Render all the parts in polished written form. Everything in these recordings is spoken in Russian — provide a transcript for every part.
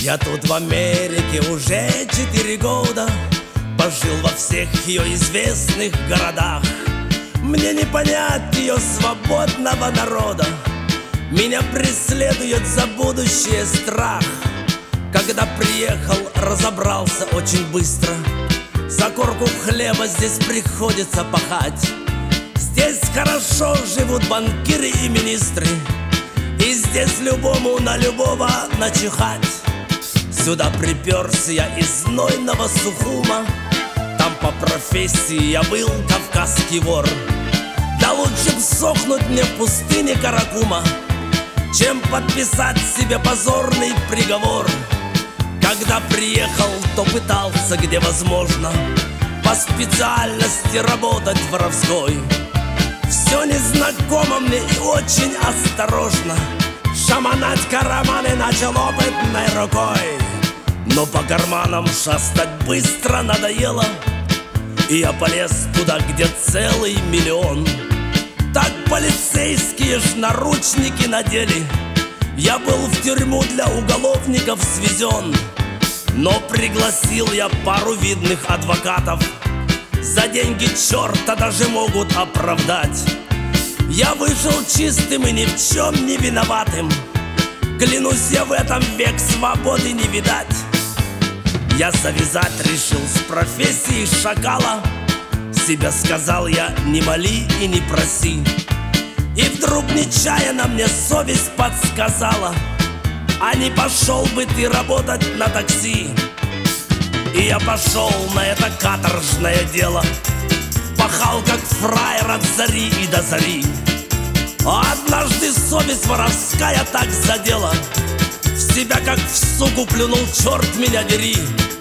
Я тут в Америке уже 4 года, пожил во всех ее известных городах. Мне не понять ее свободного народа, меня преследует за будущее страх. Когда приехал, разобрался очень быстро, за корку хлеба здесь приходится пахать. Здесь хорошо живут банкиры и министры, и здесь любому на любого начихать. Сюда приперся я из знойного Сухума, там по профессии я был кавказский вор. Да лучше б сохнуть мне в пустыне Каракума, чем подписать себе позорный приговор. Когда приехал, то пытался, где возможно, по специальности работать воровской. Все незнакомо мне и очень осторожно, шаманать караваны начал опытной рукой. Но по карманам шастать быстро надоело, и я полез туда, где целый миллион. Так полицейские ж наручники надели, я был в тюрьму для уголовников свезен. Но пригласил я пару видных адвокатов, за деньги черта даже могут оправдать. Я вышел чистым и ни в чем не виноватым, клянусь, я в этом век свободы не видать. Я завязать решил с профессией шакала, себе сказал я: не моли и не проси. И вдруг нечаянно мне совесть подсказала: а не пошел бы ты работать на такси? И я пошел на это каторжное дело, пахал как фраер от зари и до зари. А однажды совесть воровская так задела, в себя как в суку плюнул, черт меня дери.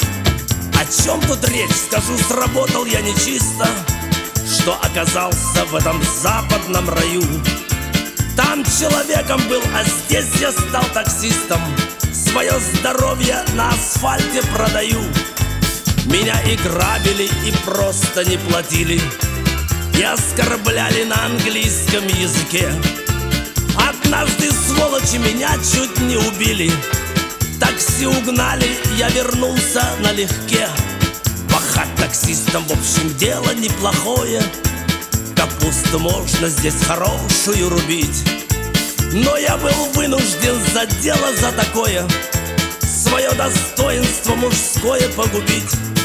О чем тут речь? Скажу, сработал я нечисто, что оказался в этом западном раю. Там человеком был, а здесь я стал таксистом, свое здоровье на асфальте продаю. Меня и грабили, и просто не платили, и оскорбляли на английском языке. Однажды сволочи меня чуть не убили, такси угнали, я вернулся налегке. Пахать таксистом, в общем, дело неплохое, капусту можно здесь хорошую рубить. Но я был вынужден за дело за такое свое достоинство мужское погубить.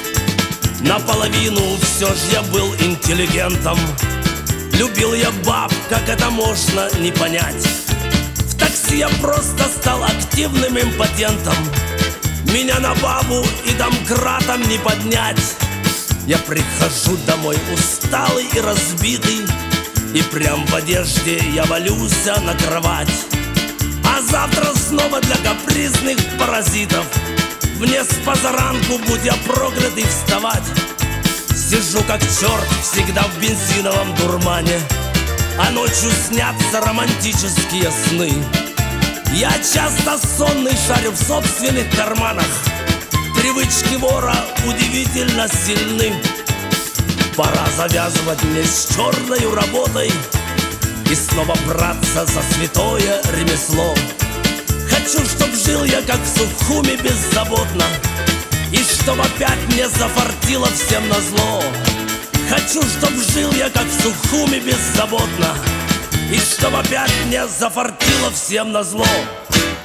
Наполовину все ж я был интеллигентом, любил я баб, как это можно не понять. В такси я просто стал активным импотентом, меня на бабу и домкратом не поднять. Я прихожу домой усталый и разбитый, и прям в одежде я валюсь на кровать. А завтра снова для капризных паразитов мне с позаранку, будь я проклятый, вставать. Сижу как черт всегда в бензиновом дурмане, а ночью снятся романтические сны. Я часто сонный шарю в собственных карманах, привычки вора удивительно сильны. Пора завязывать мне с черной работой и снова браться за святое ремесло. Хочу, чтоб жил я как в Сухуме беззаботно, и чтоб опять мне зафартило всем назло. Хочу, чтоб жил я как в Сухуме беззаботно, и чтоб опять мне зафартило всем назло.